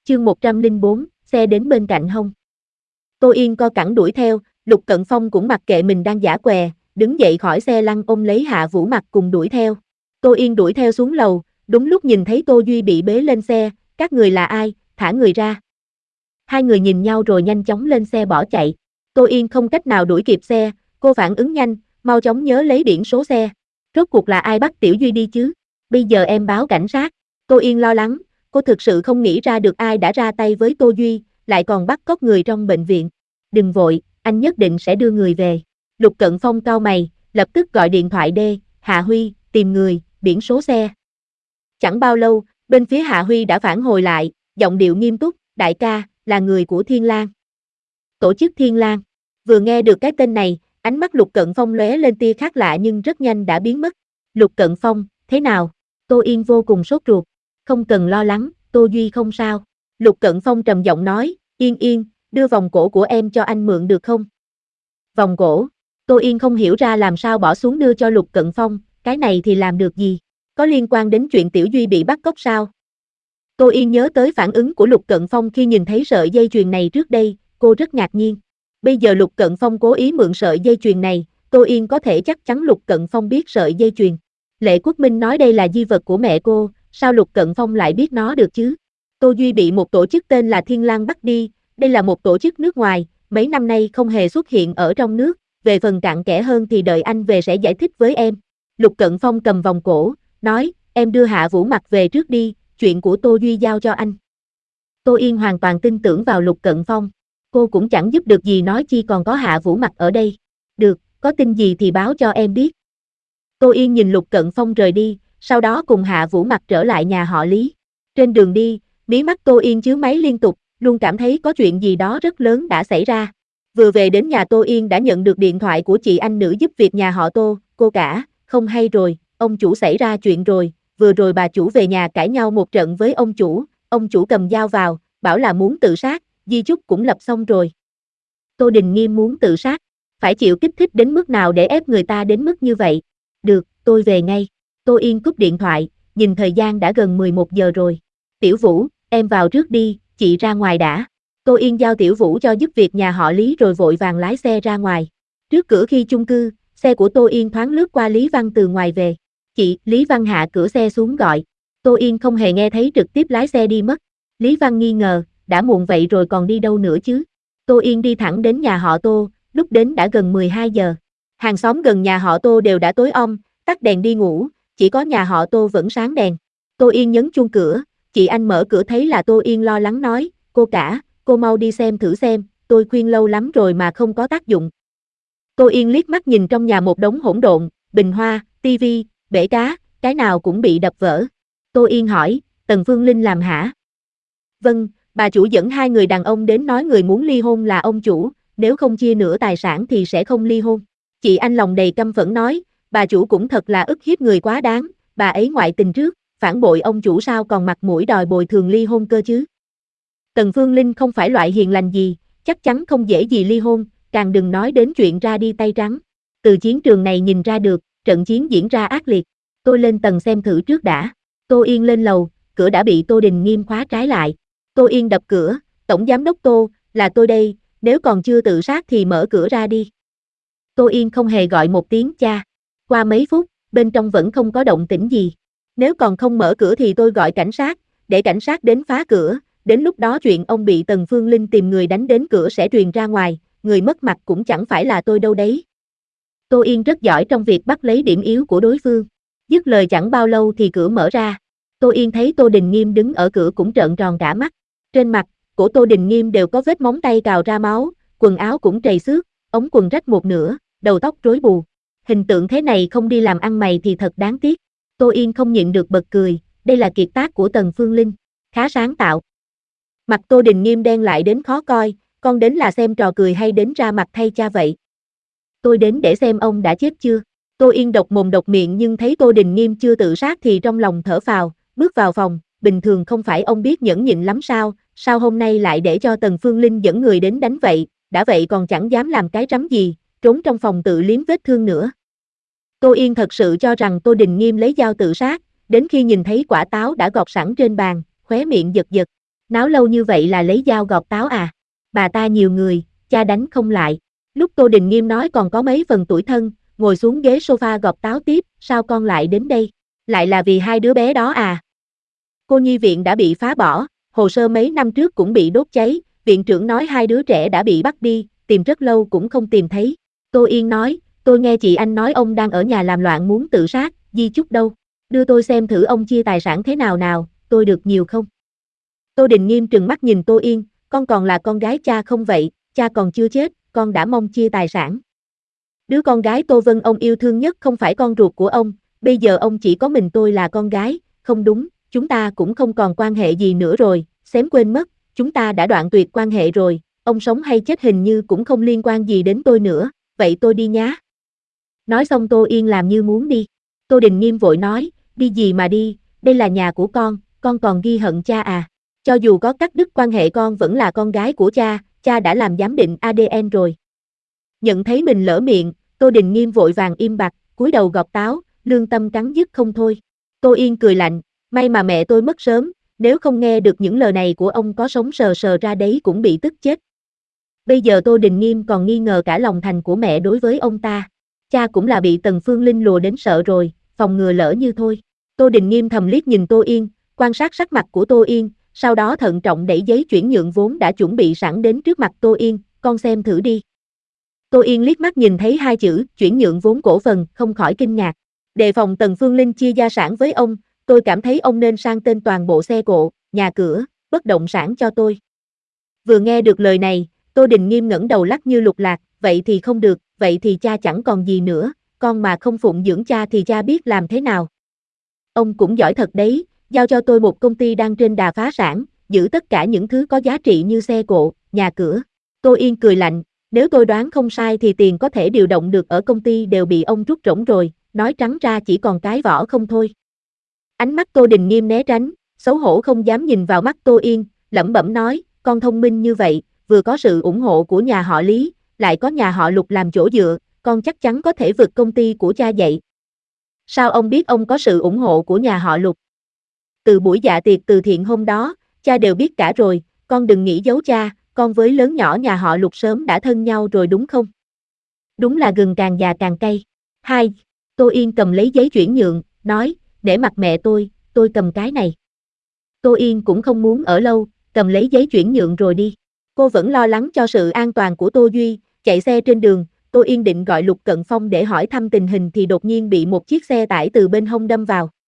Chương 104, xe đến bên cạnh hông. Tô Yên co cẳng đuổi theo, Lục Cận Phong cũng mặc kệ mình đang giả què, đứng dậy khỏi xe lăn ôm lấy Hạ Vũ Mặc cùng đuổi theo. Tô Yên đuổi theo xuống lầu, đúng lúc nhìn thấy Tô Duy bị bế lên xe, các người là ai, thả người ra. Hai người nhìn nhau rồi nhanh chóng lên xe bỏ chạy. Tô Yên không cách nào đuổi kịp xe, cô phản ứng nhanh, mau chóng nhớ lấy biển số xe. Rốt cuộc là ai bắt Tiểu Duy đi chứ? Bây giờ em báo cảnh sát. Tô Yên lo lắng, cô thực sự không nghĩ ra được ai đã ra tay với Tô Duy, lại còn bắt cóc người trong bệnh viện. Đừng vội, anh nhất định sẽ đưa người về. Lục Cận Phong cau mày, lập tức gọi điện thoại Hạ Huy, tìm người, biển số xe. Chẳng bao lâu, bên phía Hạ Huy đã phản hồi lại, giọng điệu nghiêm túc, đại ca, là người của Thiên Lang. Tổ chức Thiên Lang. Vừa nghe được cái tên này, ánh mắt Lục Cận Phong lóe lên tia khác lạ nhưng rất nhanh đã biến mất. Lục Cận Phong, thế nào? Tô Yên vô cùng sốt ruột. Không cần lo lắng, Tô Duy không sao. Lục Cận Phong trầm giọng nói, Yên, đưa vòng cổ của em cho anh mượn được không? Vòng cổ. Tô Yên không hiểu ra làm sao bỏ xuống đưa cho Lục Cận Phong, cái này thì làm được gì? Có liên quan đến chuyện Tiểu Duy bị bắt cóc sao? Tô Yên nhớ tới phản ứng của Lục Cận Phong khi nhìn thấy sợi dây chuyền này trước đây, cô rất ngạc nhiên. Bây giờ Lục Cận Phong cố ý mượn sợi dây chuyền này, Tô Yên có thể chắc chắn Lục Cận Phong biết sợi dây chuyền. Lệ Quốc Minh nói đây là di vật của mẹ cô, sao Lục Cận Phong lại biết nó được chứ? Tô Duy bị một tổ chức tên là Thiên Lang bắt đi, đây là một tổ chức nước ngoài, mấy năm nay không hề xuất hiện ở trong nước, về phần cặn kẽ hơn thì đợi anh về sẽ giải thích với em. Lục Cận Phong cầm vòng cổ, nói, em đưa Hạ Vũ Mặc về trước đi, chuyện của Tô Duy giao cho anh. Tô Yên hoàn toàn tin tưởng vào Lục Cận Phong, cô cũng chẳng giúp được gì nói chi còn có Hạ Vũ Mặc ở đây. Được, có tin gì thì báo cho em biết. Tô Yên nhìn Lục Cận Phong rời đi, sau đó cùng Hạ Vũ Mặc trở lại nhà họ Lý. Trên đường đi, mí mắt Tô Yên chứa máy liên tục, luôn cảm thấy có chuyện gì đó rất lớn đã xảy ra. Vừa về đến nhà Tô Yên đã nhận được điện thoại của chị anh nữ giúp việc nhà họ Tô, cô cả, không hay rồi, ông chủ xảy ra chuyện rồi, vừa rồi bà chủ về nhà cãi nhau một trận với ông chủ cầm dao vào, bảo là muốn tự sát, di chúc cũng lập xong rồi. Tô Đình Nghiêm muốn tự sát, phải chịu kích thích đến mức nào để ép người ta đến mức như vậy? Được, tôi về ngay. Tô Yên cúp điện thoại, nhìn thời gian đã gần 11 giờ rồi. Tiểu Vũ, em vào trước đi, chị ra ngoài đã. Tô Yên giao Tiểu Vũ cho giúp việc nhà họ Lý rồi vội vàng lái xe ra ngoài. Trước cửa khi chung cư, xe của Tô Yên thoáng lướt qua Lý Văn từ ngoài về. Chị, Lý Văn hạ cửa xe xuống gọi. Tô Yên không hề nghe thấy trực tiếp lái xe đi mất. Lý Văn nghi ngờ, đã muộn vậy rồi còn đi đâu nữa chứ? Tô Yên đi thẳng đến nhà họ Tô, lúc đến đã gần 12 giờ. Hàng xóm gần nhà họ Tô đều đã tối om, tắt đèn đi ngủ, chỉ có nhà họ Tô vẫn sáng đèn. Tô Yên nhấn chuông cửa, chị anh mở cửa thấy là Tô Yên lo lắng nói, cô cả, cô mau đi xem thử xem, tôi khuyên lâu lắm rồi mà không có tác dụng. Tô Yên liếc mắt nhìn trong nhà một đống hỗn độn, bình hoa, tivi, bể cá, cái nào cũng bị đập vỡ. Tô Yên hỏi, Tần Phương Linh làm hả? Vâng, bà chủ dẫn hai người đàn ông đến nói người muốn ly hôn là ông chủ, nếu không chia nửa tài sản thì sẽ không ly hôn. Chị anh lòng đầy căm phẫn nói, bà chủ cũng thật là ức hiếp người quá đáng, bà ấy ngoại tình trước, phản bội ông chủ sao còn mặt mũi đòi bồi thường ly hôn cơ chứ. Tần Phương Linh không phải loại hiền lành gì, chắc chắn không dễ gì ly hôn, càng đừng nói đến chuyện ra đi tay trắng. Từ chiến trường này nhìn ra được, trận chiến diễn ra ác liệt. Tôi lên tầng xem thử trước đã. Tô Yên lên lầu, cửa đã bị Tô Đình Nghiêm khóa trái lại. Tô Yên đập cửa, Tổng Giám đốc Tô, là tôi đây, nếu còn chưa tự sát thì mở cửa ra đi. Tô Yên không hề gọi một tiếng cha. Qua mấy phút, bên trong vẫn không có động tĩnh gì. Nếu còn không mở cửa thì tôi gọi cảnh sát, để cảnh sát đến phá cửa, đến lúc đó chuyện ông bị Tần Phương Linh tìm người đánh đến cửa sẽ truyền ra ngoài, người mất mặt cũng chẳng phải là tôi đâu đấy. Tô Yên rất giỏi trong việc bắt lấy điểm yếu của đối phương. Dứt lời chẳng bao lâu thì cửa mở ra. Tô Yên thấy Tô Đình Nghiêm đứng ở cửa cũng trợn tròn cả mắt. Trên mặt, cổ Tô Đình Nghiêm đều có vết móng tay cào ra máu, quần áo cũng trầy xước, ống quần rách một nửa, đầu tóc rối bù. Hình tượng thế này không đi làm ăn mày thì thật đáng tiếc. Tô Yên không nhịn được bật cười, đây là kiệt tác của Tần Phương Linh, khá sáng tạo. Mặt Tô Đình Nghiêm đen lại đến khó coi, con đến là xem trò cười hay đến ra mặt thay cha vậy? Tôi đến để xem ông đã chết chưa. Tô Yên độc mồm độc miệng nhưng thấy Tô Đình Nghiêm chưa tự sát thì trong lòng thở phào, bước vào phòng, bình thường không phải ông biết nhẫn nhịn lắm sao hôm nay lại để cho Tần Phương Linh dẫn người đến đánh vậy, đã vậy còn chẳng dám làm cái rắm gì, trốn trong phòng tự liếm vết thương nữa. Tô Yên thật sự cho rằng Tô Đình Nghiêm lấy dao tự sát, đến khi nhìn thấy quả táo đã gọt sẵn trên bàn, khóe miệng giật giật. Náo lâu như vậy là lấy dao gọt táo à? Bà ta nhiều người, cha đánh không lại. Lúc Tô Đình Nghiêm nói còn có mấy phần tủi thân, ngồi xuống ghế sofa gọt táo tiếp, sao con lại đến đây? Lại là vì hai đứa bé đó à? Cô nhi viện đã bị phá bỏ, hồ sơ mấy năm trước cũng bị đốt cháy, viện trưởng nói hai đứa trẻ đã bị bắt đi, tìm rất lâu cũng không tìm thấy. Tô Yên nói, tôi nghe chị anh nói ông đang ở nhà làm loạn muốn tự sát, di chúc đâu? Đưa tôi xem thử ông chia tài sản thế nào nào, tôi được nhiều không? Tô Đình Nghiêm trừng mắt nhìn Tô Yên, con còn là con gái cha không vậy, cha còn chưa chết, con đã mong chia tài sản. Đứa con gái Tô Vân ông yêu thương nhất không phải con ruột của ông, bây giờ ông chỉ có mình tôi là con gái, không đúng, chúng ta cũng không còn quan hệ gì nữa rồi, xém quên mất, chúng ta đã đoạn tuyệt quan hệ rồi, ông sống hay chết hình như cũng không liên quan gì đến tôi nữa, vậy tôi đi nhá. Nói xong Tô Yên làm như muốn đi. Tô Đình Nghiêm vội nói, đi gì mà đi, đây là nhà của con còn ghi hận cha à. Cho dù có cắt đứt quan hệ con vẫn là con gái của cha đã làm giám định ADN rồi. Nhận thấy mình lỡ miệng, Tô Đình Nghiêm vội vàng im bặt, cúi đầu gọt táo, lương tâm cắn dứt không thôi. Tô Yên cười lạnh, may mà mẹ tôi mất sớm, nếu không nghe được những lời này của ông có sống sờ sờ ra đấy cũng bị tức chết. Bây giờ Tô Đình Nghiêm còn nghi ngờ cả lòng thành của mẹ đối với ông ta. Cha cũng là bị Tần Phương Linh lùa đến sợ rồi, phòng ngừa lỡ như thôi. Tô Đình Nghiêm thầm liếc nhìn Tô Yên, quan sát sắc mặt của Tô Yên, sau đó thận trọng đẩy giấy chuyển nhượng vốn đã chuẩn bị sẵn đến trước mặt Tô Yên, con xem thử đi. Tô Yên liếc mắt nhìn thấy hai chữ, chuyển nhượng vốn cổ phần, không khỏi kinh ngạc. Đề phòng Tần Phương Linh chia gia sản với ông, tôi cảm thấy ông nên sang tên toàn bộ xe cộ, nhà cửa, bất động sản cho tôi. Vừa nghe được lời này, Tô Đình Nghiêm ngẩng đầu lắc như lục lạc, vậy thì không được, vậy thì cha chẳng còn gì nữa, con mà không phụng dưỡng cha thì cha biết làm thế nào. Ông cũng giỏi thật đấy, giao cho tôi một công ty đang trên đà phá sản, giữ tất cả những thứ có giá trị như xe cộ, nhà cửa. Tô Yên cười lạnh, nếu tôi đoán không sai thì tiền có thể điều động được ở công ty đều bị ông rút rỗng rồi, nói trắng ra chỉ còn cái vỏ không thôi. Ánh mắt Tô Đình Nghiêm né tránh, xấu hổ không dám nhìn vào mắt Tô Yên, lẩm bẩm nói, con thông minh như vậy, vừa có sự ủng hộ của nhà họ Lý, lại có nhà họ Lục làm chỗ dựa, con chắc chắn có thể vượt công ty của cha dậy. Sao ông biết ông có sự ủng hộ của nhà họ Lục? Từ buổi dạ tiệc từ thiện hôm đó, cha đều biết cả rồi, con đừng nghĩ giấu cha, con với lớn nhỏ nhà họ Lục sớm đã thân nhau rồi đúng không? Đúng là gừng càng già càng cay. Hai, Tô Yên cầm lấy giấy chuyển nhượng, nói, để mặt mẹ tôi cầm cái này. Tô Yên cũng không muốn ở lâu, cầm lấy giấy chuyển nhượng rồi đi. Cô vẫn lo lắng cho sự an toàn của Tô Duy, chạy xe trên đường, Tô Yên định gọi Lục Cận Phong để hỏi thăm tình hình thì đột nhiên bị một chiếc xe tải từ bên hông đâm vào.